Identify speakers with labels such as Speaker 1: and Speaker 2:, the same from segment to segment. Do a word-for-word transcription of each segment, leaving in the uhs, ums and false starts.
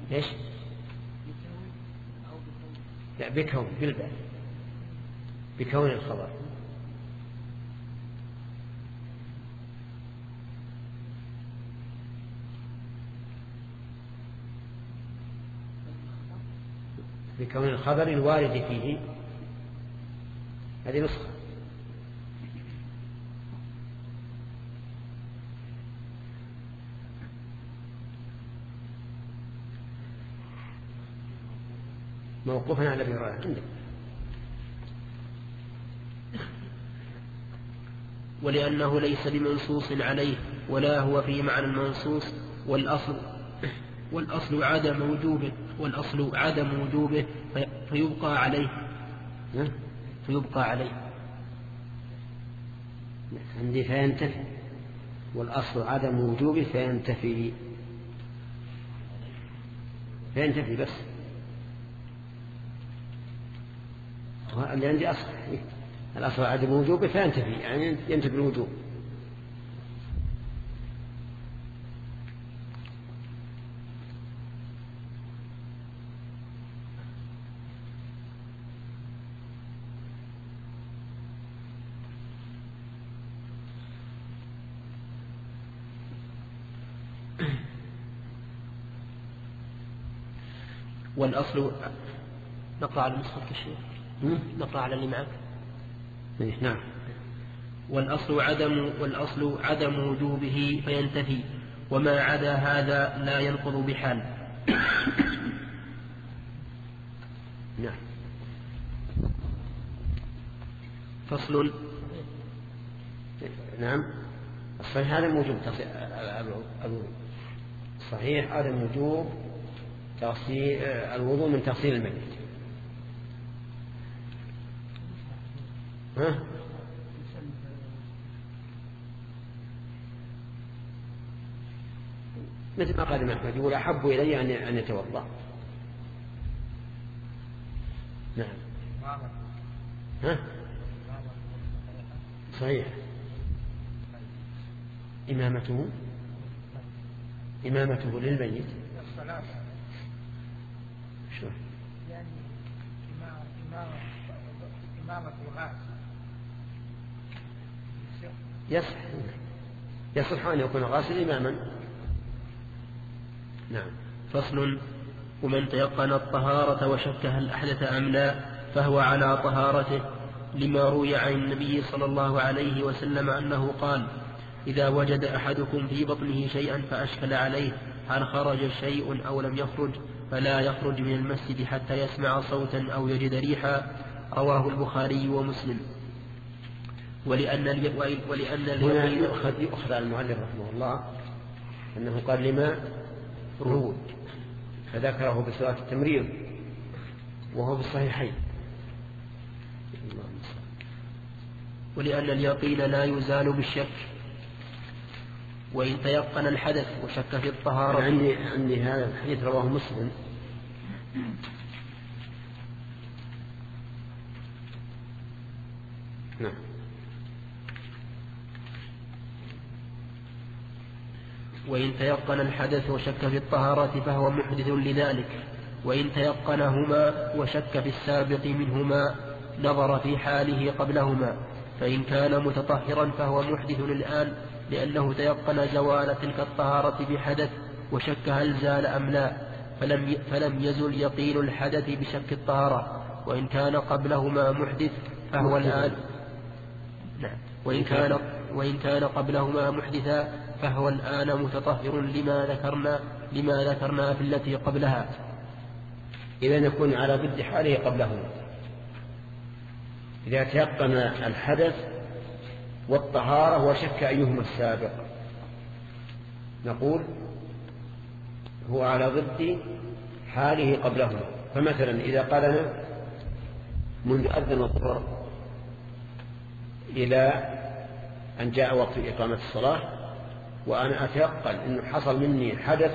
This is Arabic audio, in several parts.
Speaker 1: إيش؟ لا بكون بالباء، بكون الخبر. بكون الخبر الوارد فيه، هذه نسخة. موقوفا على ابي هريرة عندك.
Speaker 2: ولأنه ليس بمنصوص عليه ولا هو في معنى المنصوص، والأصل والأصل عدم وجوبه والأصل عدم وجوبه فيبقى عليه فيبقى عليه
Speaker 1: عندي فينتفي، والأصل عدم وجوبه فينتفي فينتفي بس. اللي عندي أصل الأصل عدم وجوبه فينتفي، يعني ينتفي الوجوب.
Speaker 2: والأصل نقرأ على نسخة الشيخ، نقرأ على اللي معك.
Speaker 1: نعم.
Speaker 2: والأصل عدم والأصل عدم وجوبه فينتفي، وما عدا هذا لا ينقض بحال.
Speaker 1: نعم.
Speaker 2: فصل.
Speaker 1: نعم. الصحيح عدم وجوب صحيح عدم وجوب تغسيل الوضوء من تغسيل الميت. ها؟ مثل ما قال أحمد يقول أحب إلي أن يتوضأ. نعم. ها؟ صحيح. إمامته إمامته للميت. شو؟
Speaker 3: يعني إمامة الغاز
Speaker 1: يصح يصح أن يكون غاسل إماما. نعم.
Speaker 2: فصل. ومن تيقن الطهارة وشك هل أحدث أم لا فهو على طهارته، لما روي عن النبي صلى الله عليه وسلم أنه قال: إذا وجد أحدكم في بطنه شيئا فأشكل عليه هل خرج شيء أو لم يخرج فلا يخرج من المسجد حتى يسمع صوتا أو يجد ريحا. رواه البخاري ومسلم. ولأن ولأن
Speaker 1: هنا يؤخذ يؤخذ على المؤلف رحمه الله أنه قال لما روي، فذكره بصيغة التمريض وهو في الصحيحين.
Speaker 2: ولأن اليقين لا يزال بالشك، وإن تيقن الحدث وشك في الطهارة.
Speaker 1: عندي عندي هذا الحديث رواه مسلم. نعم.
Speaker 2: وإن تيقن الحدث وشك في الطهارة فهو محدث لذلك، وإن تيقنهما وشك في السابق منهما نظر في حاله قبلهما، فإن كان متطهرا فهو محدث الآن لأنه تيقن زوال تلك الطهارة بحدث وشك هل زال أم لا، فلم فلم يزل يقين الحدث بشك الطهارة. وإن كان قبلهما محدث فهو الآن نعم. وإن كان وإن كان قبلهما محدثا فهو الآن متطهر لما ذكرنا لما ذكرنا في التي قبلها.
Speaker 1: إذا يكون على ضد حاله قبلهما. إذا تيقن الحدث والطهارة وشك أيهما السابق نقول هو على ضد حاله قبلهما. فمثلا إذا قال منذ أذن الظهر إلى أن جاء وقت إقامة الصلاة وأنا أتيقن أنه حصل مني حدث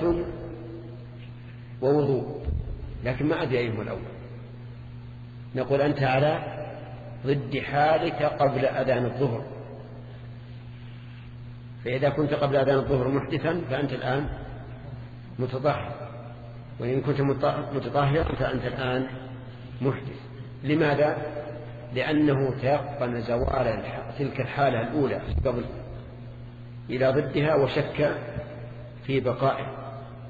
Speaker 1: ووضوء لكن ما أدري أيهما الأول، نقول أنت على ضد حالك قبل أذان الظهر. فإذا كنت قبل أذان الظهر محدثا فأنت الآن متطهر، وإن كنت متطهرا فأنت الآن محدث. لماذا؟ لأنه تيقن زوال تلك الحالة الأولى قبل إلى ضدها وشك في بقائه.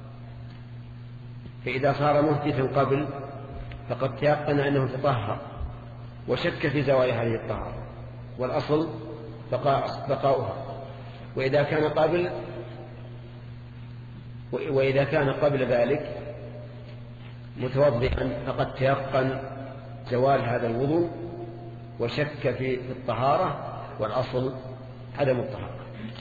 Speaker 1: فإذا صار محدثا قبل فقد تيقن أنه تطهر وشك في زوال هذه الطهارة، والأصل بقاء بقاؤها. وإذا كان قبل وإذا كان قبل ذلك متوضئا فقد تيقن زوال هذا الوضوء وشك في الطهارة، والأصل عدم الطهارة.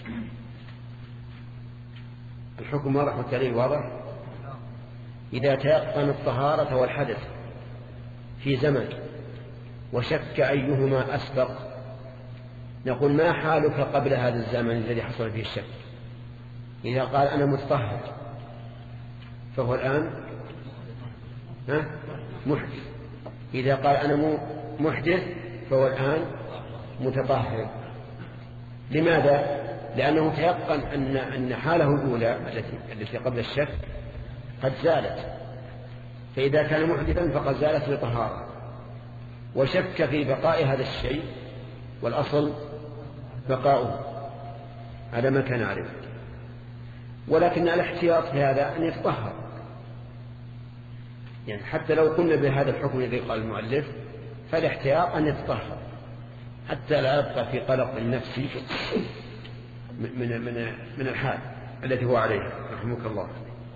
Speaker 1: الحكم واضح والدليل واضح. إذا تيقن الطهارة والحدث في زمن وشك أيهما أسبق نقول ما حالك قبل هذا الزمن الذي حصل فيه الشك؟ إذا قال أنا متطهر فهو الآن محدث. إذا قال أنا محدث فهو الآن متطهر. لماذا؟ لأنه تيقن أن أن حاله الأولى التي التي قبل الشك قد زالت، فإذا كان محدثا فقد زالت بطهارة وشك في بقاء هذا الشيء، والأصل بقاؤه على ما كان عليه. ولكن الاحتياط في هذا أن يتطهر، يعني حتى لو قلنا بهذا الحكم الذي قال المؤلف فالاحتياط أن يتطهر حتى لا يبقى في قلق النفسي من من من الحال التي هو عليه. رحمك الله.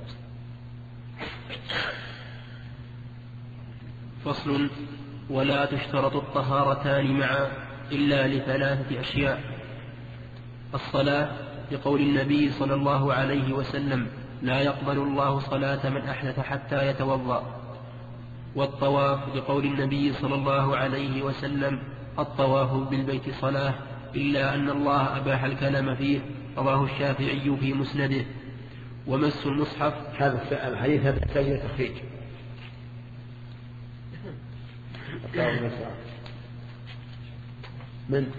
Speaker 2: فصل: ولا تشترط الطهارتان معا إلا لثلاثة أشياء: الصلاة لقول النبي صلى الله عليه وسلم: لا يقبل الله صلاة من أحدث حتى يتوضأ. والطواف لقول النبي صلى الله عليه وسلم: الطواف بالبيت صلاة إلا أن الله أباح الكلام فيه، رواه الشافعي في مسنده. ومس المصحف.
Speaker 1: هذا الحديث هذا يحتاج إلى تخريج. من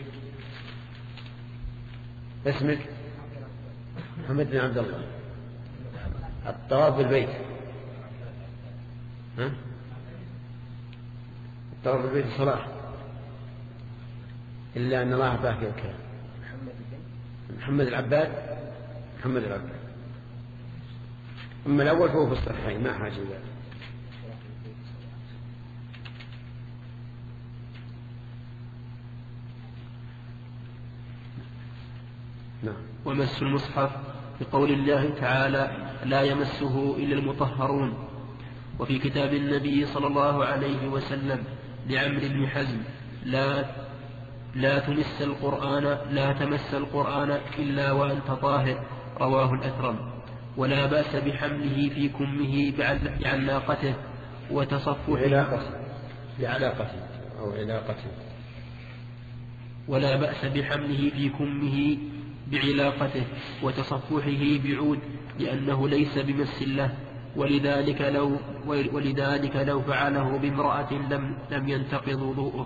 Speaker 1: اسمك؟ محمد بن عبد الله. الطواف بالبيت، ها؟ الطواف بالبيت صلاة إلا أن الله أباح الكلام. محمد العباد. محمد العباد. أما الأول فهو في الصحيحين ما حاجة إلى. نعم.
Speaker 2: ومس المصحف بقول الله تعالى: لا يمسه إلا المطهرون. وفي كتاب النبي صلى الله عليه وسلم لعمرو بن حزم: لا لا تمس القرآن لا تمس القرآن إلا وأنت طاهر، رواه الأثرم. ولا بأس بحمله في كمه بعلاقته وتصفحه
Speaker 1: بعلاقته أو علاقته.
Speaker 2: ولا بأس بحمله في كمه بعلاقته وتصفحه بعود، لأنه ليس بمس له، ولذلك لو ولذلك لو فعله بامرأة لم لم ينتقض وضوءه.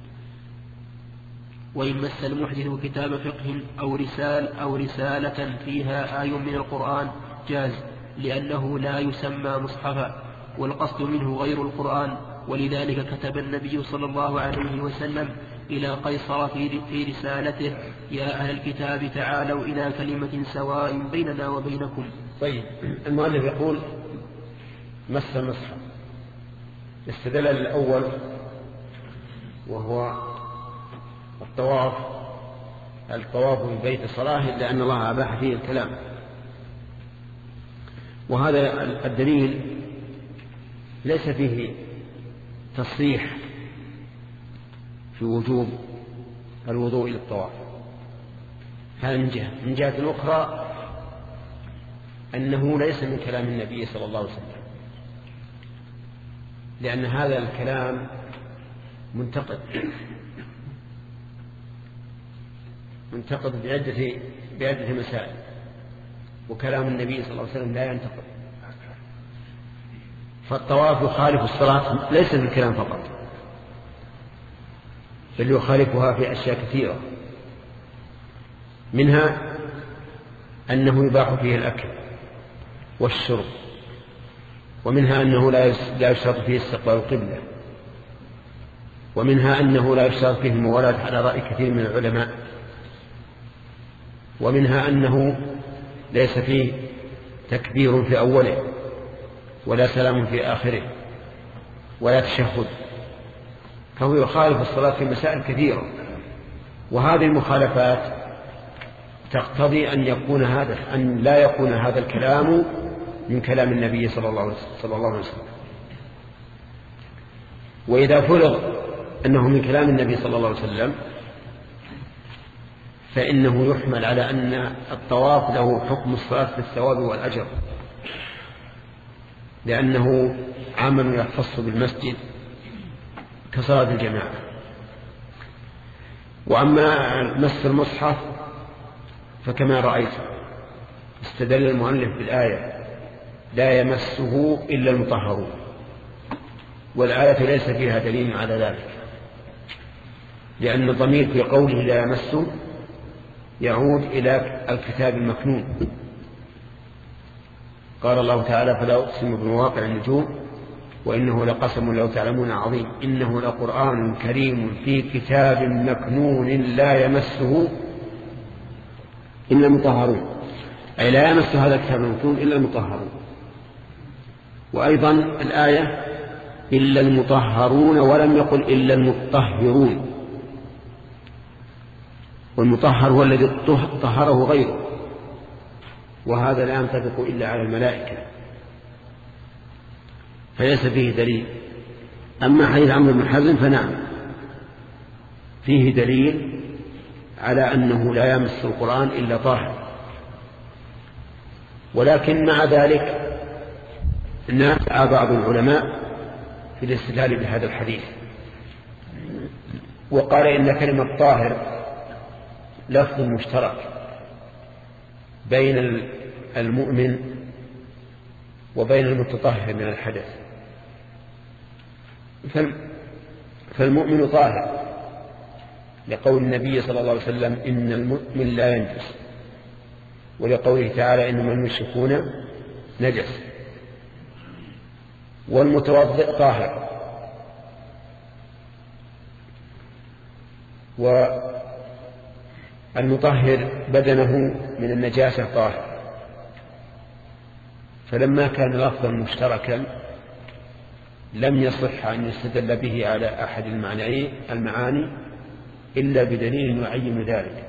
Speaker 2: وإن مس المحدث كتاب فقه أو رسال أو رسالة فيها آي من القرآن جاز، لأنه لا يسمى مصحفا، والقصد منه غير القرآن. ولذلك كتب النبي صلى الله عليه وسلم إلى قيصر في رسالته: يا أهل الكتاب تعالوا إلى كلمة سواء بيننا وبينكم.
Speaker 1: طيب، المؤلف يقول مس المصحف، استدل الأول وهو الطواف الطواف بالبيت صلاة إلا أن الله أباح فيه الكلام. وهذا الدليل ليس فيه تصريح في وجوب الوضوء إلى الطواف. هذا من جهة. من جهة أخرى أنه ليس من كلام النبي صلى الله عليه وسلم، لأن هذا الكلام منتقد منتقد بعدة بعدة مسائل، وكلام النبي صلى الله عليه وسلم لا ينتقد. فالطواف يخالف الصلاة ليس في الكلام فقط، بل يخالفها في أشياء كثيرة، منها أنه يباح فيه الأكل والشرب ومنها أنه لا يشترط فيه استقبال القبلة، ومنها أنه لا يشترط فيه الموالاة على رأي كثير من العلماء، ومنها أنه ليس فيه تكبير في أوله ولا سلام في آخره ولا تشهد، فهو يخالف الصلاة في مسائل كثيرة. وهذه المخالفات تقتضي أن يكون هذا أن لا يكون هذا الكلام من كلام النبي صلى الله عليه وسلم. وإذا فرض أنه من كلام النبي صلى الله عليه وسلم فإنه يحمل على أن الطواف له حكم الصلاة بالثواب والأجر، لأنه عمل يختص بالمسجد كصلاة الجماعة. وأما مس المصحف فكما رأيت استدل المؤلف بالآية لا يمسه إلا المطهرون، والآية ليس فيها دليل على ذلك، لأن الضمير في قوله لا يمسه يعود إلى الكتاب المكنون. قال الله تعالى فلا أقسم بمواقع النجوم وإنه لقسم لو تعلمون عظيم إنه لقرآن كريم في كتاب مكنون لا يمسه إلا المطهرون، أي لا يمس هذا الكتاب المكنون إلا المطهرون. وأيضا الآية إلا المطهرون ولم يقل إلا المطهرون، والمطهر هو الذي طهره غيره، وهذا لا ينطبق إلا على الملائكة فليس فيه دليل. أما حديث عمرو بن حزم فنعم فيه دليل على أنه لا يمس القرآن إلا طاهر، ولكن مع ذلك نازع بعض العلماء في الاستدلال بهذا الحديث، وقال إن كلمة طاهر لفظ مشترك بين المؤمن وبين المتطهر من الحدث، فالمؤمن طاهر لقول النبي صلى الله عليه وسلم إن المؤمن لا ينجس، ولقوله تعالى إنما المشركون نجس. والمتوضئ طاهر، والمطهر بدنه من النجاسة طاهر. فلما كان لفظا مشتركا لم يصح أن يستدل به على أحد المعاني إلا بدليل يعين ذلك.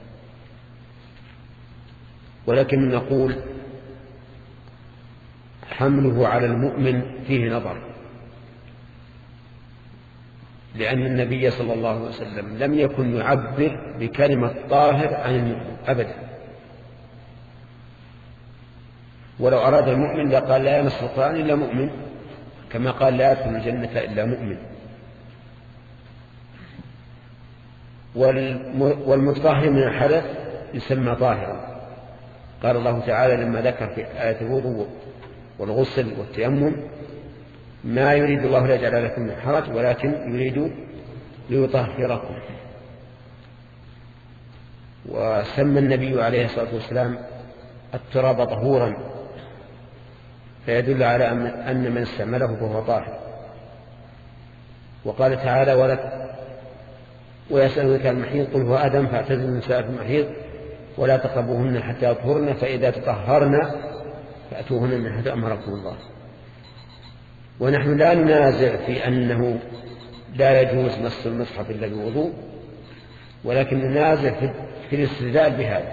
Speaker 1: ولكن نقول حمله على المؤمن فيه نظر، لأن النبي صلى الله عليه وسلم لم يكن يعبر بكلمة طاهر عن المؤمن أبدا، ولو أراد المؤمن لقال لا يمس القرآن إلا مؤمن، كما قال لا يدخل الجنة إلا مؤمن. والمطهر من الحدث يسمى طاهرا. قال الله تعالى لما ذكر في آية الوضوء والغسل والتيمم ما يريد الله ليجعل لكم من حرج ولكن يريد ليطهركم. وسمى النبي عليه الصلاة والسلام التراب طهورا، فيدل على أن من استعمله فهو طاهر. وقال تعالى ولك ويسألك المحيض قل هو أدم فاعتزلوا النساء في المحيض ولا تقربوهن حتى يطهرن فإذا تطهرن فأتوهن من حيث أمركم الله. ونحن لا ننازع في أنه لا يجوز مس المصحف إلا بالوضوء، ولكن ننازع في الاستدلال بهذا.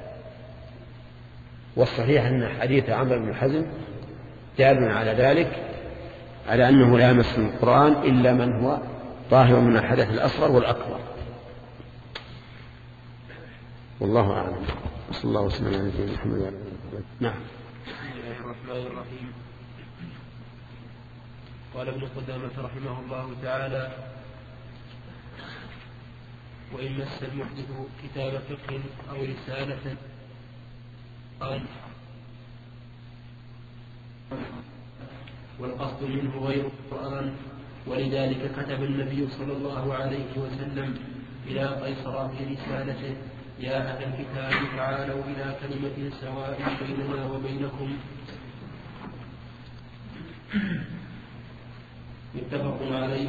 Speaker 1: والصحيح أن حديث عمرو بن حزم دال على ذلك، على أنه لا يمس القرآن إلا من هو طاهر من الحدث الأصغر والأكبر. والله أعلم. صلى الله وسلم على نبينا محمد وعلى آله وصحبه. نعم.
Speaker 2: بسم الله الرحمن الرحيم. قال ابن قدامة رحمه الله تعالى: وإن مس المحدث كتاب فقه أو رسالة قال والقصد منه غير القرآن، ولذلك كتب النبي صلى الله عليه وسلم إلى قيصر في رسالته: يا أهل الكتاب تعالوا إلى كلمة سواء بيننا وبينكم متفق عليه.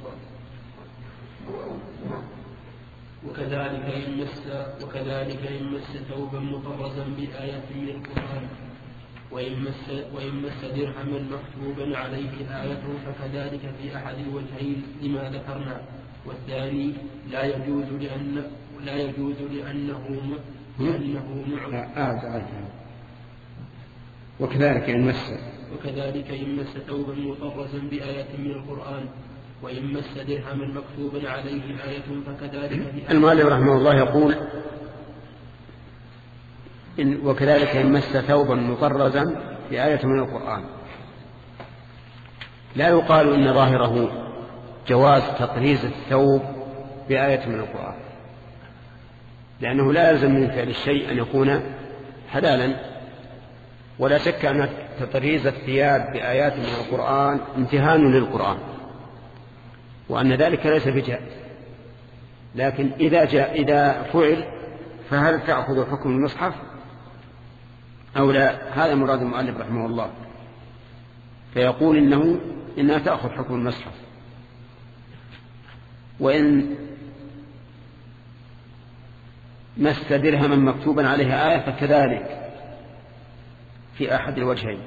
Speaker 2: وكذلك إن مس وكذلك إن مس ثوبا مطرزا بآية من القرآن وإن مس وإن مس درهما مكتوبا عليه آية فكذلك في أحد الوجهين لما ذكرنا. والثاني لا يجوز لأن لا يجوز لأنه لأنه معظم
Speaker 1: وكذلك إن مس
Speaker 2: وكذلك إن مس ثوبا مطرزا بآية من القرآن وإن مس درهما مكتوبا عليه آية فكذلك.
Speaker 1: المؤلف رحمه الله يقول إن وكذلك إن مس ثوبا مطرزا بآية من القرآن. لا يقال إن ظاهره جواز تطريز الثوب بآية من القرآن، لأنه لا يلزم من فعل الشيء أن يكون حلالا، ولا شك أن تطريز الثياب بآيات من القرآن امتهان للقرآن، وأن ذلك ليس بجائز. لكن إذا جاء إذا فعل فهل تأخذ حكم المصحف أو لا؟ هذا مراد المؤلف رحمه الله، فيقول إنه إنها تأخذ حكم المصحف. وإن مس درهما مكتوبا عليها آية فكذلك في أحد الوجهين،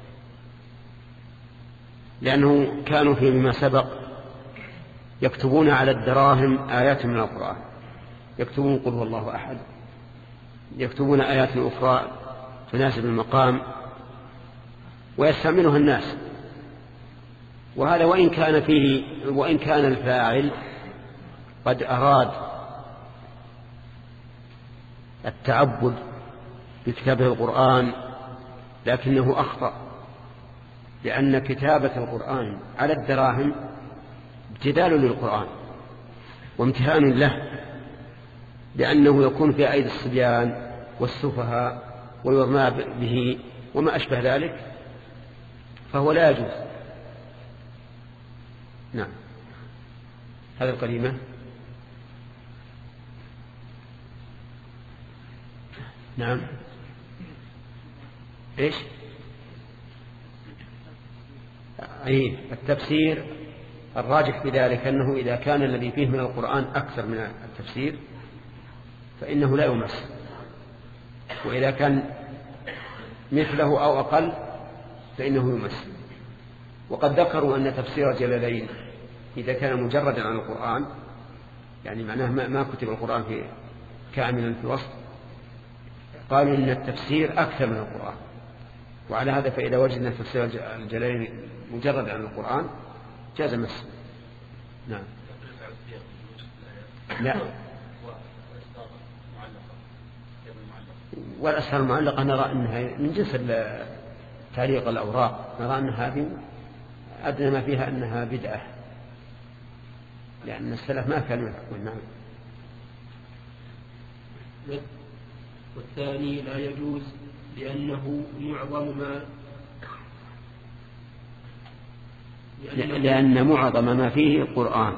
Speaker 1: لأنه كانوا فيما سبق يكتبون على الدراهم آيات من القرآن، يكتبون قل هو الله أحد، يكتبون آيات أخرى تناسب المقام ويستعملها الناس. وهذا وإن كان فيه وإن كان الفاعل قد أراد التعبد بكتابة القرآن لكنه أخطأ، لأن كتابة القرآن على الدراهم ابتذال للقرآن وامتهان له، لأنه يكون في أيدي الصبيان والسفهاء ويرمى به وما أشبه ذلك، فهو لا يجوز. نعم. هذا القديمة. نعم. إيش؟ أي التفسير الراجح في ذلك أنه إذا كان الذي فيه من القرآن أكثر من التفسير فإنه لا يمس، وإذا كان مثله أو أقل فإنه يمس. وقد ذكروا أن تفسير جلالين إذا كان مجردا عن القرآن، يعني معناه ما كتب القرآن في كاملا في الوسط، قالوا إن التفسير أكثر من القرآن. وعلى هذا فإذا وجدنا تفسير الجلالين مجرد عن القرآن جاز مس. نعم. لا. والأسهل المعلقة نرى أنها من جنس تعليق الأوراق، نرى أنها هذه أدنى ما فيها أنها بدعة، لأن السلف ما كانوا يحكمون. نعم.
Speaker 2: والثاني لا يجوز لأنه معظم ما
Speaker 1: لأن, لأن معظم ما فيه القرآن.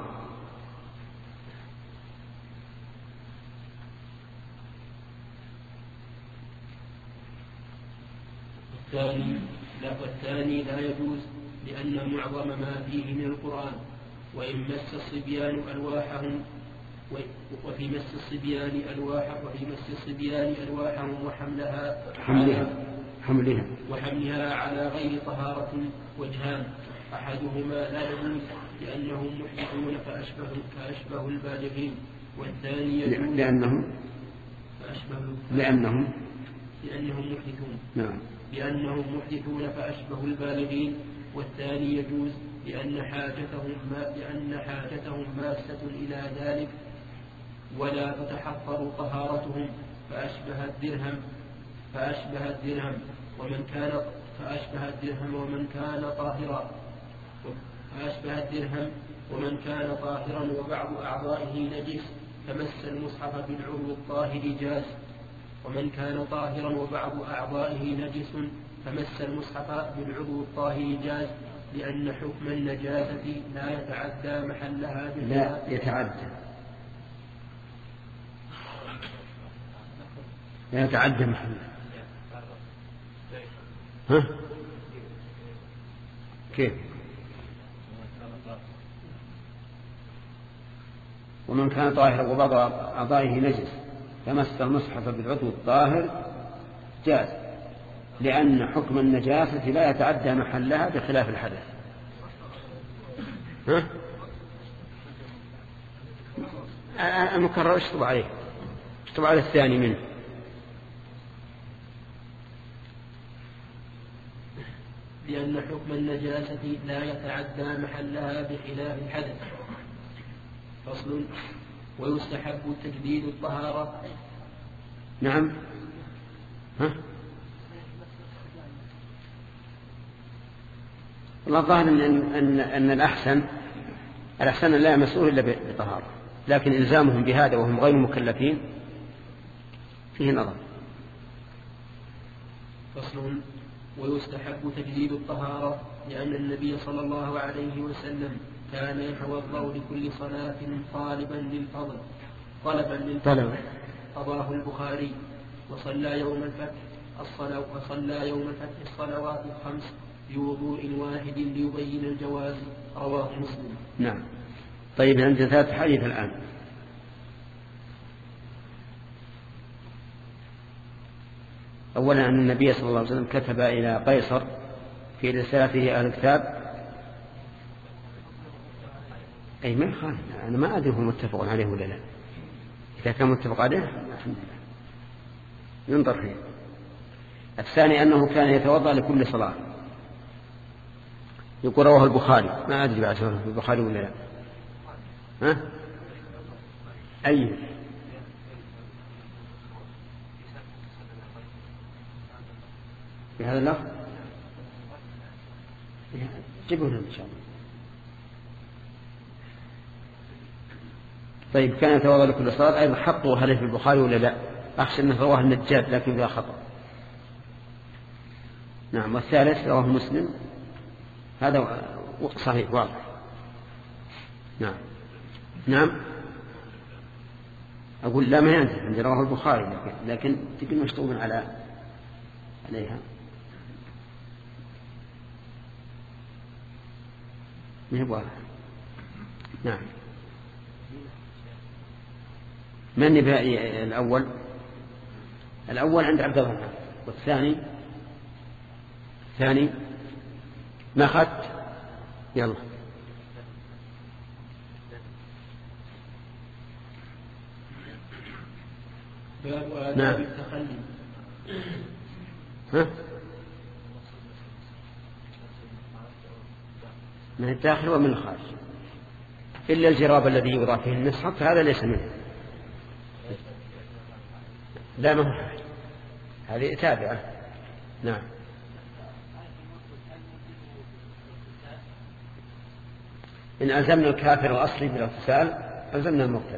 Speaker 2: والثاني لا والثاني لا يجوز لأن معظم ما فيه من القرآن. وإن مس الصبيان ألواحهم وفي مس الصبيان ألواح وفي مس الصبيان ألواحهم وحملها
Speaker 1: حملها حملها
Speaker 2: وحملها على غير طهارة وجهان. أحدهما لا يجوز لأنهم محدثون فأشبه فأشبه البالغين، والثاني يجوز
Speaker 1: لأنهم
Speaker 2: فأشبه
Speaker 1: لأنهم
Speaker 2: لأنهم محدثون
Speaker 1: نعم
Speaker 2: لأنهم محدثون فأشبه البالغين، والثاني يجوز لأن حاجتهم ما لأن حاجتهم ماسة إلى ذلك ولا تتحقر طهارتهم فأشبه الدرهم فأشبه الدرهم ومن كان فأشبه الدرهم ومن كان طاهرا فأشبه الدرهم ومن كان طاهرا وبعض أعضائه نجس فمس المصحف بالعضو الطاهر جاز، ومن كان طاهرا وبعض أعضائه نجس فمس المصحف بالعضو الطاهر جاز، لأن حكم النجاسة لا يتعدى محلها
Speaker 1: لا يتعدى لا يتعدى محلها. ها؟ كيف؟ ومن كان طاهرا وبعض أعضائه نجس فمس المصحف بالعضو الطاهر جاز، لأن حكم النجاسة لا يتعدى محلها بخلاف الحدث. ها؟ المكرر اشطب عليه، اشطب على الثاني منه.
Speaker 2: لأن حكم النجاسة لا يتعدى محلها بخلاف الحدث. فصل. ويستحب تجديد الطهارة.
Speaker 1: نعم. ها؟ والله الظاهر أن, أن, أن الأحسن الأحسن لا يمسوه إلا بطهارة، لكن إلزامهم بهذا وهم غير مكلفين فيه نظر.
Speaker 2: فصل. ويستحب تجديد الطهارة، لأن النبي صلى الله عليه وسلم كان يتوضأ لكل صلاة طالبا للفضل طلبا للفضل. رواه البخاري. وصلى يوم الفتح الصلاة وصلى يوم الفتح الصلوات الخمس بوضوء واحد ليبين الجواز. رواه مسلم.
Speaker 1: نعم. طيب عندنا ثلاث حديث الآن. أولا أن النبي صلى الله عليه وسلم كتب إلى قيصر في رسالته أهل الكتاب. أي ما يخالف، أنا ما أدري هو متفق عليه ولا لا. إذا كان متفق عليه الحمد لله ينظر فيه. الثاني أنه كان يتوضأ لكل صلاة، يقول رواه البخاري، ما أدري بعد سؤاله في البخاري ولا لا. ها؟ أي في هذا اللفظ جيبه لنا إن شاء الله. طيب كان يتوضأ لكل صلاة أيضا حطوا هل في البخاري ولا لا؟ أخشى أنه رواه النجاد لكن فيها خطأ. نعم. والثالث رواه مسلم، هذا صحيح واضح. نعم. نعم. أقول لا ما ينزل عندي رواه البخاري، لكن, لكن تقول مشطوب على عليها. ما هي واضح. نعم. من النبائي الأول؟ الأول عند عبد الله، والثاني الثاني ما أخذت. يلا. نعم. ها؟ من الداخل ومن الخارج إلا الجراب الذي يوضع فيه المصحف فهذا ليس منه. لا ما هو هذه تابعة. نعم. إن ألزمنا الكافر الأصلي بالاغتسال ألزمنا المرتد،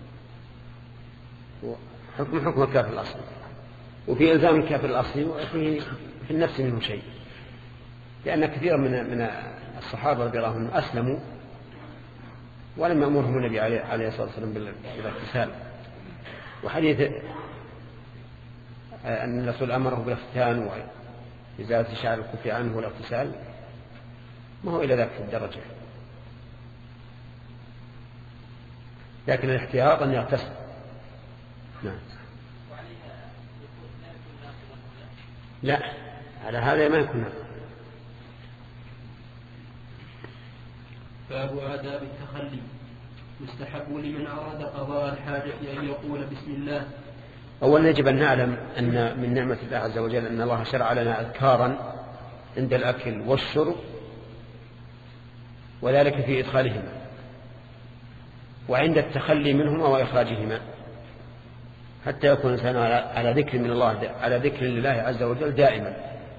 Speaker 1: حكم حكم الكافر الأصلي. وفي إلزام الكافر الأصلي وفي في النفس منه شيء، لأن كثيرا من من الصحابة رضي الله عنهم أسلموا ولم يأمرهم النبي عليه الصلاة والسلام بالاغتسال. وحديث أن الرسول أمره بالاختتان وإزالة شعر الكف عنه والاغتسال ما هو إلى ذاك الدرجة، لكن الاحتياط أن يغتسل. نعم. لا على هذا ما يكون.
Speaker 2: باب آداب التخلي. يستحب لمن أراد قضاء الحاجة أن يقول بسم الله.
Speaker 1: أولا يجب أن نعلم أن من نعمة الله عز وجل أن الله شرع لنا أذكارا عند الأكل والشرب، وذلك في إدخالهما وعند التخلي منهما وإخراجهما، حتى يكون الإنسان على ذكر من الله على ذكر لله عز وجل دائما.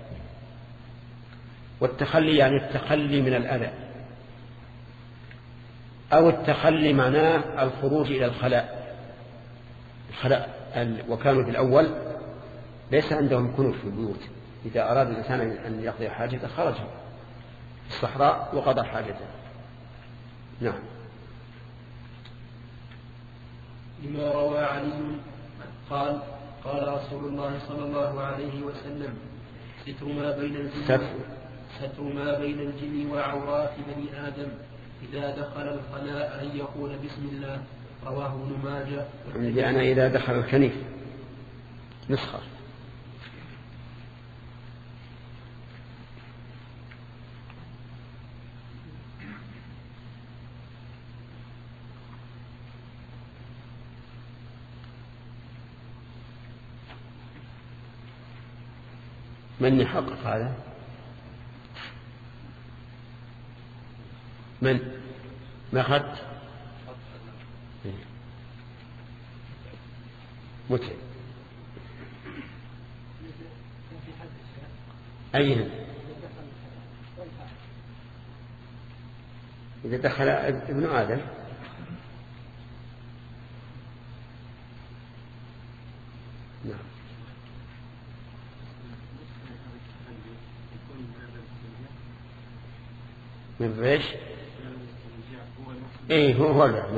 Speaker 1: والتخلي يعني التخلي من الأذى، أو التخلي معناه الخروج إلى الخلاء. الخلاء وكانوا في الأول ليس عندهم كنوز في البيوت، إذا أراد الإنسان أن يقضي حاجته خرج في الصحراء وقضى حاجته. نعم.
Speaker 2: لما روى علي قال قال رسول الله صلى الله عليه وسلم ستر ما بين الجنوب ستر ما بين الجن وعورات بني آدم إذا دخل الخلاء أن يقول بسم الله. رواه ابن ماجه.
Speaker 1: يعني إذا دخل الكنيف نسخة. من يحقق هذا؟ من ما أخذت؟ متعب. أين؟ إذا دخل ابن آدم نعم. من ايش؟ ايه هو هو نعم.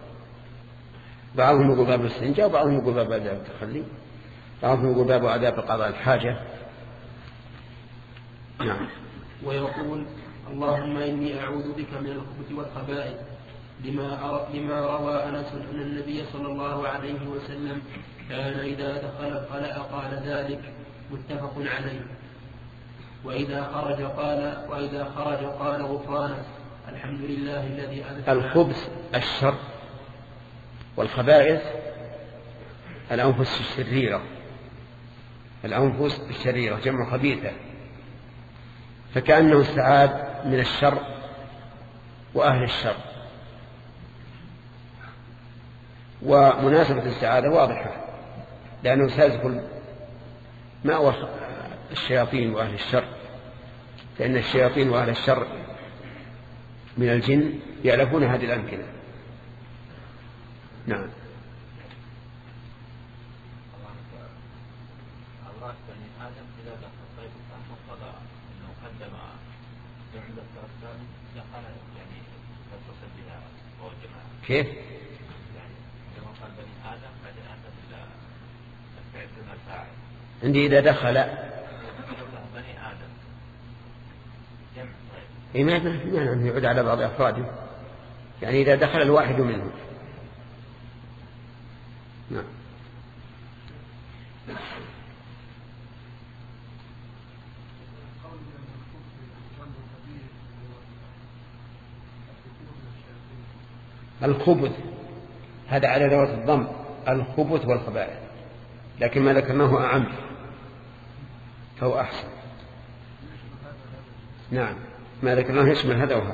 Speaker 1: بعضهم يقول باب الاستنجاء وبعضهم يقول باب عذاب التخلي، بعضهم يقول باب عذاب قضاء الحاجة. نعم.
Speaker 2: ويقول اللهم إني أعوذ بك من الخبث والخبائث لما لما روى أنس أن النبي صلى الله عليه وسلم كان إذا دخل الخلاء قال ذلك، متفق عليه. وإذا خرج قال وإذا خرج قال غفرانك الحمد لله الذي أذهب.
Speaker 1: الخبث الشر، والخبائث الأنفس الشريرة، الأنفس الشريرة جمع خبيثة، فكأنه استعاذ من الشر وأهل الشر. ومناسبة الاستعاذة واضحة، لأنه سيدخل مأوى الشياطين وأهل الشر، فإن الشياطين وأهل الشر من الجن يعرفون هذه الأمكنة. نعم. كيف؟ عندي إذا دخل إيه ما يعني يعود على بعض أفراده، يعني إذا دخل الواحد منهم. نعم. الخبث هذا على ذوات الضم، الخبث والخبائث، لكن ما ذكرناه أعم فهو أحسن. نعم، ما ذكرناه يشمل هذا وهذا.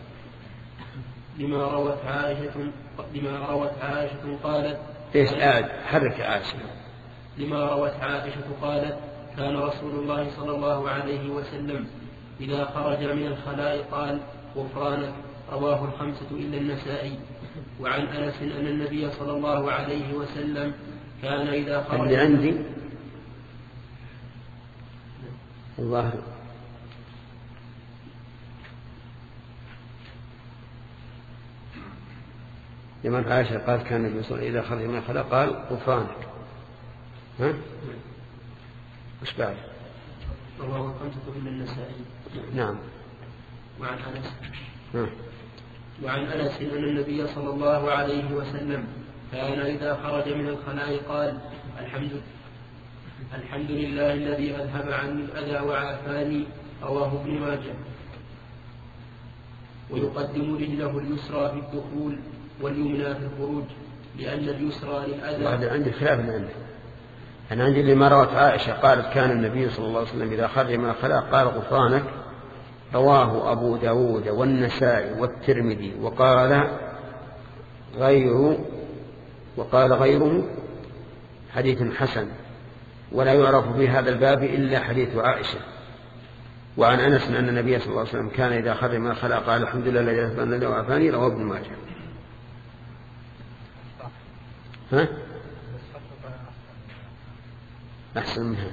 Speaker 2: لما روت عائشة لما روت عائشة قالت
Speaker 1: ايش آد حرك عائشة.
Speaker 2: لما روت عائشة قالت كان رسول الله صلى الله عليه وسلم إذا خرج من الخلاء قال غفرانك. رواه الخمسة إلا النسائي. وعن أنس أن النبي صلى الله عليه وسلم كان إذا خرج
Speaker 1: اللي عندي الله لمن عائشة قال كان النبي صلى الله عليه وسلم إذا خرج من الخلاء قال غفرانك. ها؟ وش بعد؟
Speaker 2: رواه الخمسة إلا النسائي.
Speaker 1: نعم.
Speaker 2: وعن أنس
Speaker 1: ها.
Speaker 2: وعن أنس أن النبي صلى الله عليه وسلم كان إذا خرج من الخلاء قال الحمد الحمد لله الذي أذهب عني الأذى وعافاني. رواه ابن ماجه. ويقدم رجله اليسرى في الدخول واليمنى في الخروج، لأن اليسرى للأذى.
Speaker 1: هذا عندي خلاف من عندي. أنا عندي لما روت عائشة قالت كان النبي صلى الله عليه وسلم إذا خرج من الخلاء قال غفرانك. رواه أبو داود والنسائي والترمذي وقال غيره وقال غيره حديث حسن، ولا يعرف في هذا الباب إلا حديث عائشة. وعن أنس أن النبي صلى الله عليه وسلم كان إذا خرج من الخلاء قال الحمد لله الذي أذهب عني الأذى وعافاني. رواه ابن ماجه. ها؟ أحسن منها.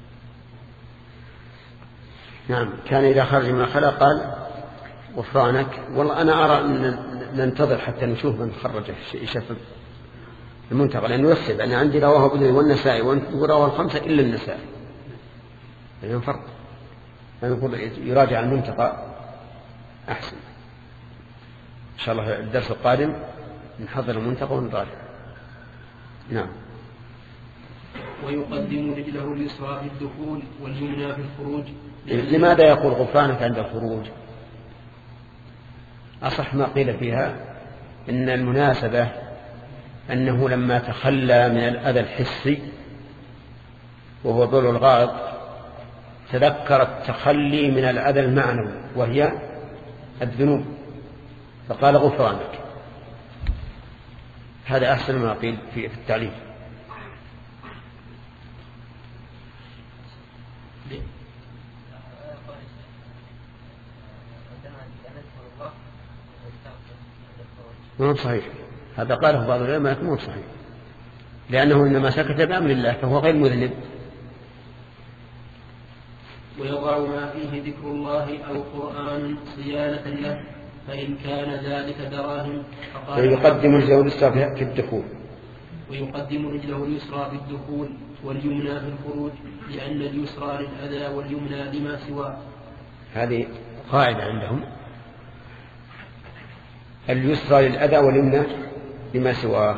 Speaker 1: نعم. كان إذا خرج من الخلاء قال غفرانك. والله أنا أرى أن ننتظر حتى نشوف من خرجه يشفق المنتقى، لأنه يحسب أن عندي رواه ابن والنسائي ورواه الخمسة إلا النسائي، لأنه فرق. نقول يراجع المنتقى أحسن. إن شاء الله الدرس القادم نحضر المنتقى ونراجع. نعم.
Speaker 2: ويقدم رجله اليسرى في الدخول واليمنى في الخروج.
Speaker 1: لماذا يقول غفرانك عند الخروج؟ أصح ما قيل فيها إن المناسبة أنه لما تخلى من الأذى الحسي وهو بول الغائط تذكر التخلي من الأذى المعنوي وهي الذنوب فقال غفرانك. هذا أحسن ما قيل في التعليم. مو صحيح، هذا قاله بعض العلماء لكن مو صحيح، لأنه إنما سكت بأمر الله فهو غير مذنب.
Speaker 2: ويضع ما فيه ذكر الله أو قرآن صيانة له فإن كان ذلك دراهم
Speaker 1: ويقدم رجله اليسرى في الدخول
Speaker 2: ويقدم رجله اليسرى في الدخول واليمنى في الخروج لأن اليسرى للأذى واليمنى لما سواه.
Speaker 1: هذه قاعدة عندهم، اليسرى للأذى واليمنى لما سواه،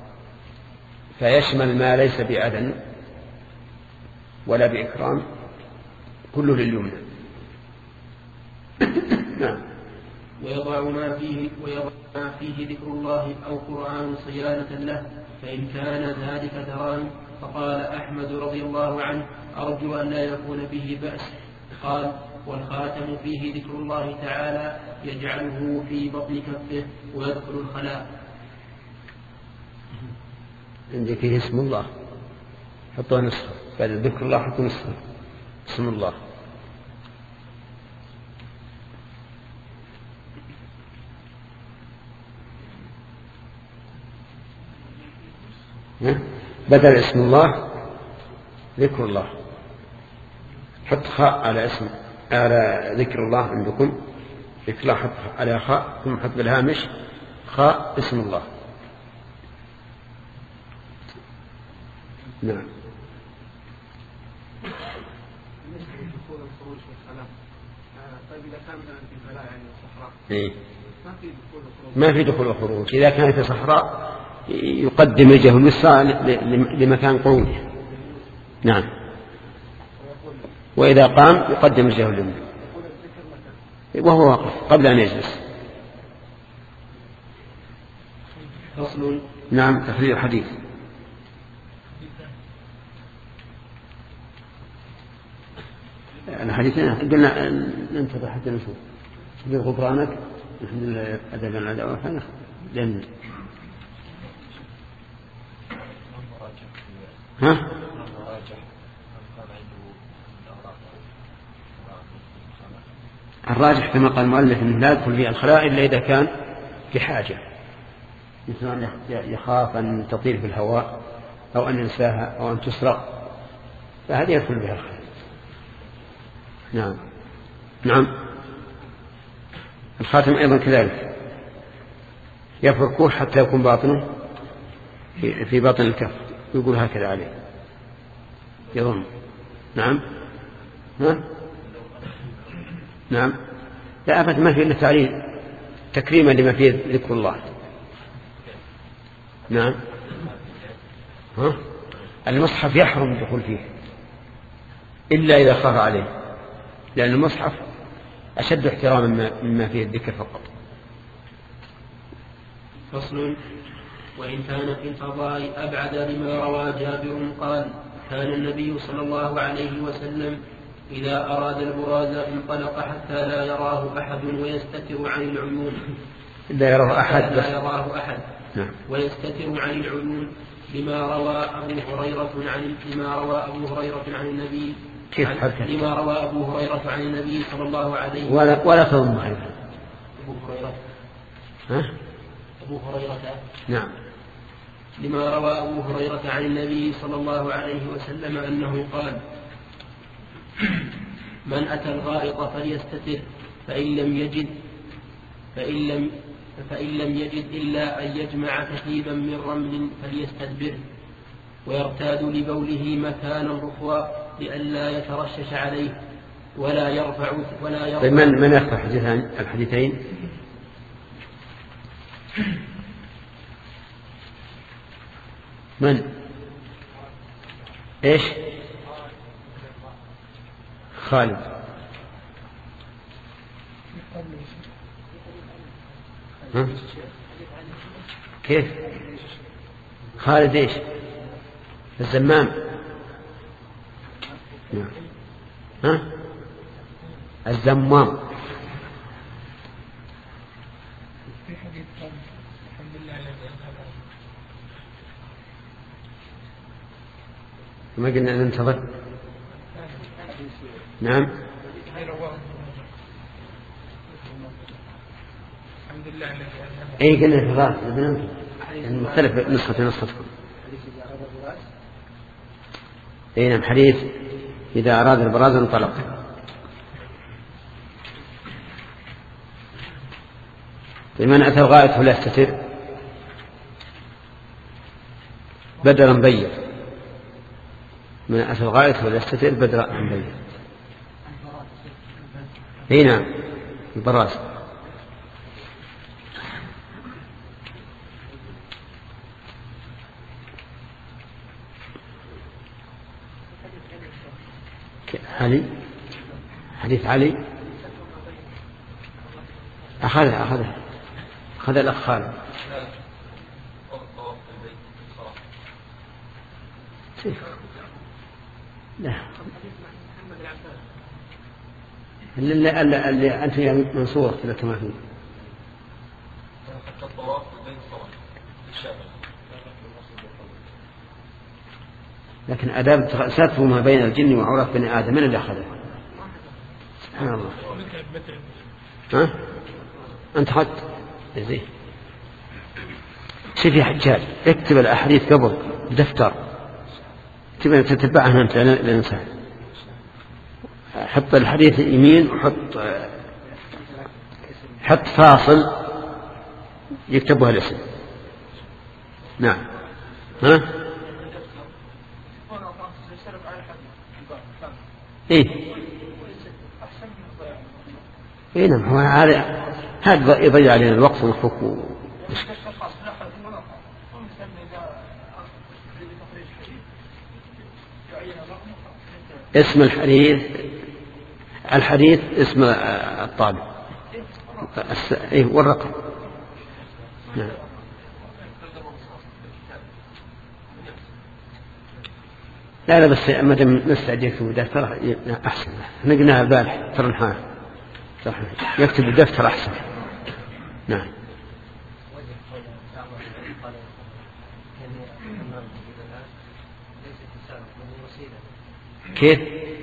Speaker 1: فيشمل ما ليس بأذى ولا بإكرام كله لليمنى. نعم.
Speaker 2: ويضع ما فيه ويضع ما فيه ذكر الله أو قرآن صيانة له فإن كان ذلك دراهم. فقال أحمد رضي الله عنه أرجو أن لا يكون به بأس. قال والخاتم فيه ذكر الله تعالى يجعله في بطن كفه ويدخل الخلاء.
Speaker 1: عندك فيه اسم الله حطوا نسخة، بعد ذكر الله حطوا نسخة اسم الله. بدل اسم الله ذكر الله، حط خاء على اسم على ذكر الله عندكم، ذكر الله حط على خاء ثم حط بالهامش خاء اسم الله. نعم.
Speaker 3: طيب إذا كان مثلا في الفلاة يعني الصحراء
Speaker 1: إيه؟
Speaker 3: ما في دخول وخروج.
Speaker 1: ما في دخول وخروج. إذا كان في صحراء يقدم رجله اليسرى لمكان قعوده. نعم. وإذا قام يقدم رجله اليمنى وهو واقف قبل أن يجلس.
Speaker 2: فصل.
Speaker 1: نعم. تخريج الحديث. الحديثين قلنا ننتظر حتى نشوف غفرانك الحمد لله أدب العداء والحنة لأن ها الراجح كما قال المؤلف أنه لا يدخل في الخلاء إلا إذا كان بحاجة، مثل أن يخاف أن تطير في الهواء أو أن ينساها أو أن تسرق، فهذه يدخل بها الخلاء. نعم. نعم. الخاتم أيضا كذلك يفركوه حتى يكون باطنه في, في باطن الكف، يقول هكذا عليه يضم. نعم. ها؟ نعم. لا أبدا ما في إلا تعليل تكريما لما فيه ذكر الله. نعم. ها؟ المصحف يحرم الدخول فيه إلا إذا خاف عليه، لأن المصحف أشد احتراما مما فيه الذكر فقط.
Speaker 2: فصل. وإن كان في الفضاء أبعد لما روى جابر قال كان النبي صلى الله عليه وسلم إذا أراد البراز انطلق حتى لا يراه أحد ويستتر عن العيون
Speaker 1: لا يراه أحد
Speaker 2: لا يراه أحد
Speaker 1: نعم.
Speaker 2: ويستتر عن العيون لما روى أبو هريرة عن لما روى أبو هريرة عن النبي
Speaker 1: كيف
Speaker 2: عن لما روى أبو هريرة عن النبي صلى الله عليه وسلم
Speaker 1: ولا ولا تضم أيضا
Speaker 2: أبو هريرة
Speaker 1: ها
Speaker 2: أبو هريرة
Speaker 1: نعم.
Speaker 2: لما روى أبو هريرة عن النبي صلى الله عليه وسلم أنه قال من أتى الغائط فليستتر فإن لم يجد فإن لم فإن لم يجد إلا أن يجمع كثيبا من رمل فليستدبره ويرتاد لبوله مكانا رخوا لئلا يترشش عليه ولا يرفع ولا يرفع.
Speaker 1: طيب من من يرفع الحديثين؟ من؟ ايش؟ خالد. ها؟ كيف؟ خالد ايش؟ الزمام. ها؟ الزمام. ما قلنا ننتظر؟ نعم. اي قلنا انتظار مختلف نسخة نسختكم. اي نعم. حديث إذا أراد البراز انطلق. لمن أتى الغائط فلا يستتر بدرا بيض. من أتى الغائط فلا يستتر بدرا بيض. اي نعم البراز. علي حديث علي أخذها أخذها أخذ الأخ خالد. لا اللي, اللي, اللي أنت يا منصور كذا كما فيه. لكن أداب ساتفوا ما بين الجن وعورات بني آدم من اللي أخذه؟ سبحان الله. ها؟ أنت خدت زين. شوف يا حجاج اكتب الأحاديث قبل دفتر تبغى تتبعها أنت الإنسان. حط الحديث يمين وحط حط فاصل يكتبها الاسم. نعم. ها؟ إيه إيه نعم. هو هذا يضيع علينا الوقت والحكم. اسم الحديث الحديث اسم الطالب إيه والرقم. نعم. لا لا بس ما دام نستعجل في الدفتر أحسن. نقناها البارح ترى نحاها يكتب الدفتر أحسن. نعم. كيف؟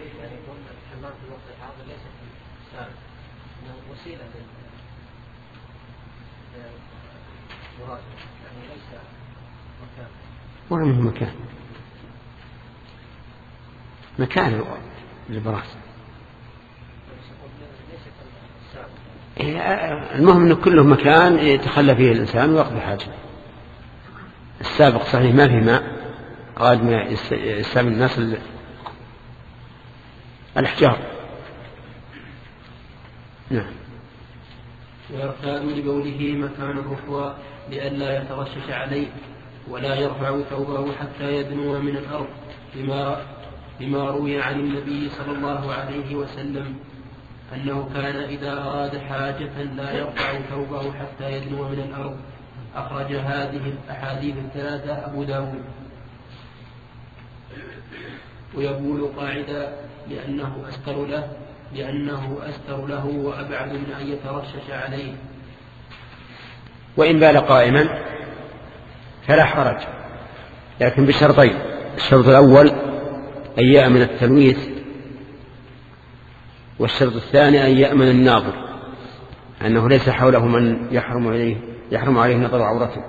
Speaker 1: وين مكان مكان البراز. المهم أنه كله مكان يتخلى فيه الإنسان ويقضي حاجة. السابق صحيح ما فيه ماء قاد ما يستعمل الناس الأحجار. نعم.
Speaker 2: ويرتاد لبوله مكان الرخوة لئلا يترشش عليه ولا يرفع ثوبه حتى يدنو من الأرض بما بما روي عن النبي صلى الله عليه وسلم أنه كان إذا أراد حاجة لا يرفع ثوبه حتى يدنو من الأرض. أخرج هذه الأحاديث الثلاثة أبو داود. ويقول قاعدة لأنه أستر له لأنه أستر له وأبعد من أن يترشش عليه.
Speaker 1: وإن بال قائما فلا حرج لكن بشرطين. الشرط الأول أن يأمن التلويث والشرط الثاني أن يأمن الناظر أنه ليس حوله من يحرم عليه يحرم عليه نظر عورته.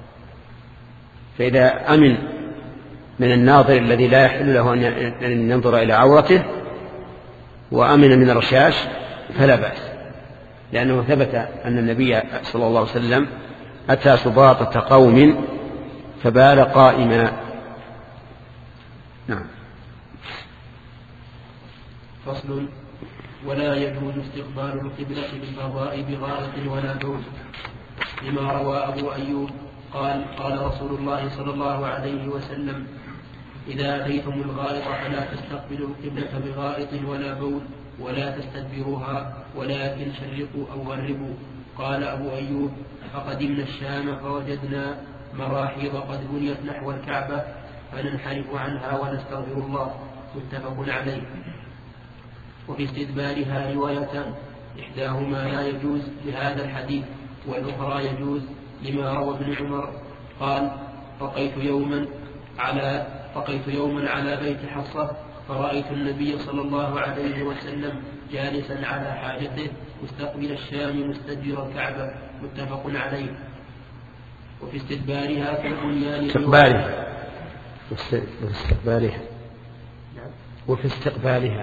Speaker 1: فإذا أمن من الناظر الذي لا يحل له أن ينظر إلى عورته وأمن من الرشاش فلا بأس لأنه ثبت أن النبي صلى الله عليه وسلم أتى سباطة قوم فبال قائما.
Speaker 2: نعم. فصل ولا يجوز استقبال القبلة بالفضاء بغائط ولا بول، لما روى أبو أيوب قال قال رسول الله صلى الله عليه وسلم: إذا أتيتم الغائط فلا تستقبلوا القبلة بغائط ولا بول ولا تستدبروها ولكن شرقوا أو غربوا. قال أبو أيوب: فقدمنا الشام فوجدنا مراحيض قد بنيت نحو الكعبة فننحرف عنها ونستغفر الله. متفق عليه. وفي استدبارها روايتان، إحداهما لا يجوز لهذا الحديث والأخرى يجوز لما روى ابن عمر قال: بقيت يوما على بقيت يوما على بيت حفصة فرأيت النبي صلى الله عليه وسلم جالسا على حاجته مستقبل الشام مستدبر الكعبة. متفق عليه. وفي استدبارها في البنيان
Speaker 1: استقبالها وفي استقبالها وفي استقبالها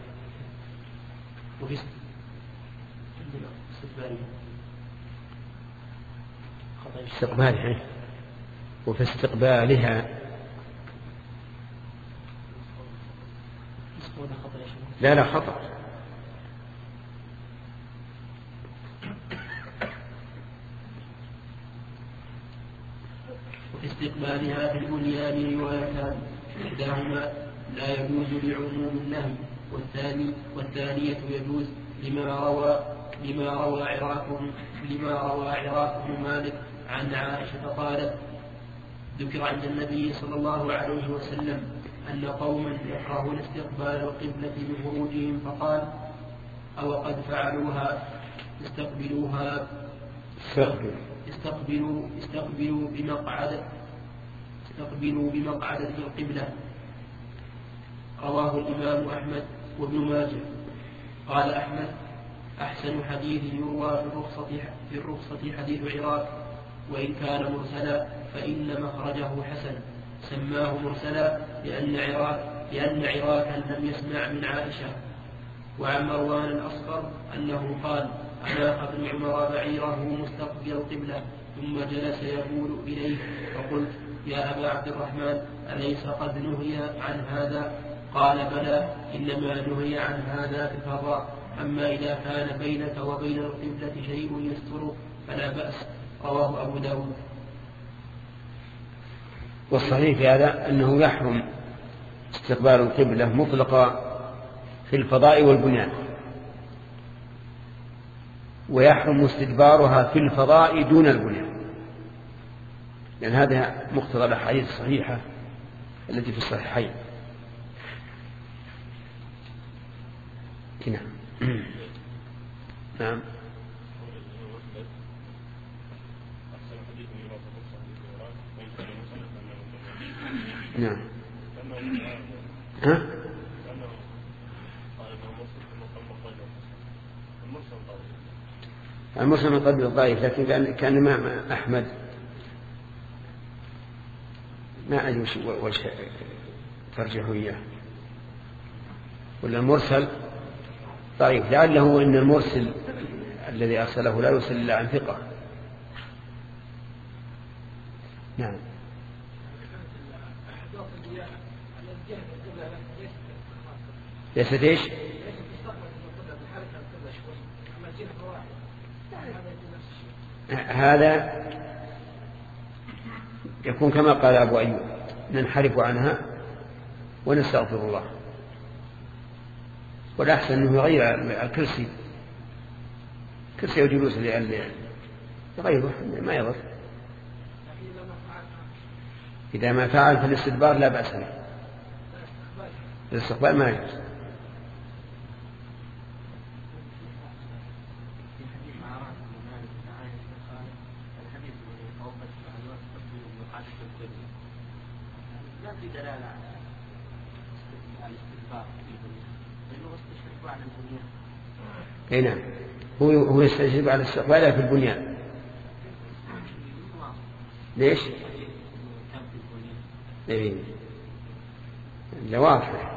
Speaker 2: وفي استقبالها
Speaker 1: استقبالها وفي استقبالها لا لا خطأ.
Speaker 2: وفي استقبالها في البنيان روايتان، إحداهما لا يجوز لعموم النهي والثاني والثانية يجوز لما روى لما روى عراق لما روى عراق بن مالك عن عائشة قالت: ذكر عند النبي صلى الله عليه وسلم أن قوما يكرهون استقبال القبلة بخروجهم فقال: أو قد فعلوها استقبلوها استقبلوا استقبلوا بمقعد استقبلوا بمقعدة القبلة. رواه الإمام أحمد وابن ماجه. قال أحمد: أحسن حديث يروى في الرخصة في الرخصة حديث عراق، وإن كان مرسلا فإن مخرجه حسن. سماه مرسلا لأن عراق لأن عراقا لم يسمع من عائشة. وعن مروان الأصفر أنه قال: أناخ ابن عمر بعيره مستقبل القبلة ثم جلس يقول إليه فقلت: يا أبا عبد الرحمن أليس قد نهي عن هذا؟ قال: بلى، إنما نهي عن هذا في الفضاء، أما إذا كان بينك وبين القبلة شيء يستر فلا بأس. رواه أبو داود.
Speaker 1: والصحيح في هذا أنه يحرم استقبال القبلة مطلقا في الفضاء والبنيان، ويحرم استدبارها في الفضاء دون البنيان، لأن هذا مقتضى الأحاديث الصحيحة التي في الصحيحين. نعم. نعم. نعم. ها؟ المرسل من قبل الضعيف، لكن كان كان مع أحمد ما أدري وش ترجحه إياه، ولا المرسل ضعيف، لعله أن المرسل الذي أرسله لا يرسل إلا عن ثقة. نعم. ليست ايش؟ هذا يكون كما قال أبو أيوب: ننحرف عنها ونستغفر الله. والأحسن أنه يغير الكرسي كرسي وجلوس يغيره ما يضر. إذا ما فعل فالاستدبار لا بأس به، الاستقبال ما يجوز. اي نعم، هو هو يستجيب على الاستقبال في البنيان. ليش؟ إيه؟ لواحد،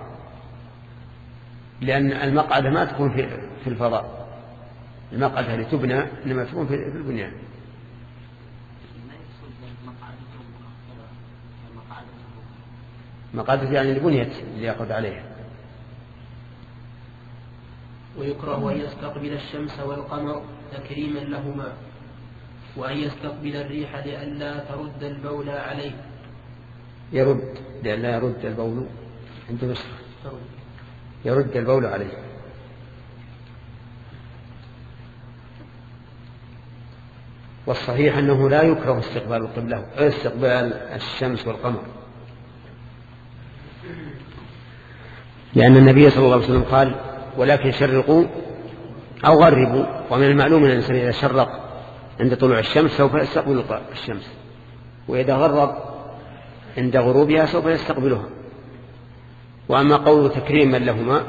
Speaker 1: لأن المقعدة ما تكون في في الفضاء، المقعدة اللي تبنى إنما تكون في البنيان. مقعدة يعني اللي بنيت اللي يأخذ عليها.
Speaker 2: ويكره أن يستقبل الشمس والقمر تكريما لهما، وأن يستقبل الريح لئلا ترد البول عليه.
Speaker 1: يرد لئلا يرد البول عند نسخة يرد البول عليه. والصحيح أنه لا يكره استقبال القبلة استقبال الشمس والقمر، لأن النبي صلى الله عليه وسلم قال ولكن شرقوا أو غربوا، ومن المعلوم أن الإنسان إذا شرق عند طلوع الشمس سوف يستقبل الشمس، وإذا غرب عند غروبها سوف يستقبلها. وأما قول تكريما لهما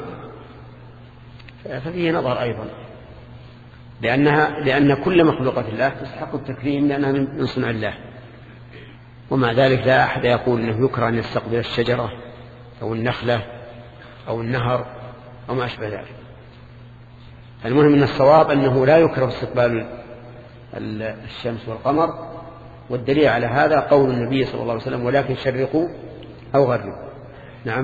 Speaker 1: ففيه نظر أيضا، لأنها لأن كل مخلوقات الله تستحق التكريم لأنها من صنع الله، ومع ذلك لا أحد يقول أنه يكره أن يستقبل الشجرة أو النخلة أو النهر أو ما أشبه ذلك. المهم أن الصواب أنه لا يكره استقبال الشمس والقمر، والدليل على هذا قول النبي صلى الله عليه وسلم ولكن شرقوا أو غربوا. نعم.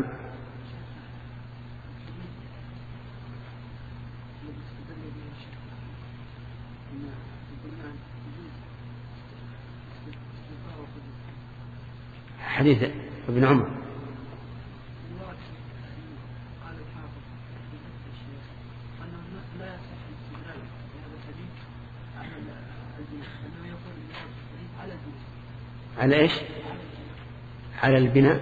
Speaker 1: حديث ابن عمر على إيش؟ على البناء.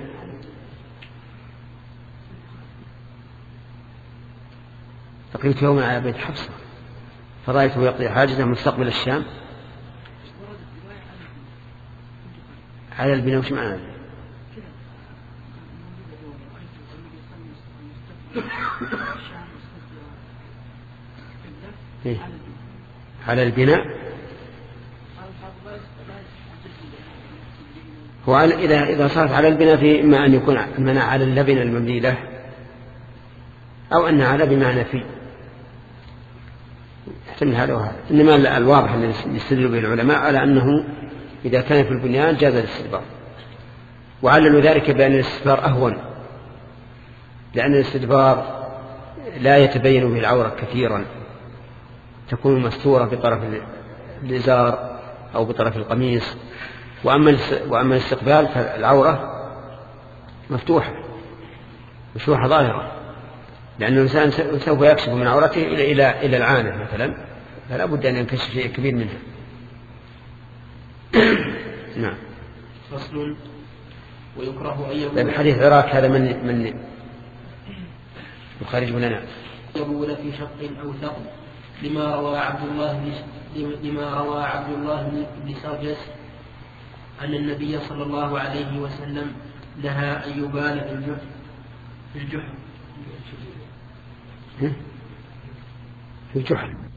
Speaker 1: تقريت يوما على بيت حفصة فرأيته يقضي حاجته مستقبل الشام. على البناء وش معنى؟ إيه؟ على البناء هو إذا إذا صارت على البناء في إما أن يكون المنع على اللبن المبني له أو أن على بمعنى فيه، يحتمل هذا وهذا. إنما الواضح أن يستدل به العلماء على أنه إذا كان في البنيان جاز الاستدبار، وعللوا ذلك بأن الاستدبار أهون، لأن الاستدبار لا يتبين به العورة كثيرا، تكون مستورة بطرف الإزار أو بطرف القميص. وأما وأما الاستقبال فالعورة مفتوحة مفتوحة ظاهرة، لأن الإنسان سوف يكشف من عورته إلى إلى إلى العانة مثلا، فلا بد أن ينكشف شيء كبير منها. نعم.
Speaker 2: فصل. ويكره أن يبول.
Speaker 1: الحديث عراك هذا من من يخرج لنا
Speaker 2: يبول في شق أو ثقب، لما روى عبد الله لما روى عبد الله بن سرجس أن النبي صلى الله عليه وسلم نهى أن يبال في الجحر في الجحر
Speaker 1: في الجحر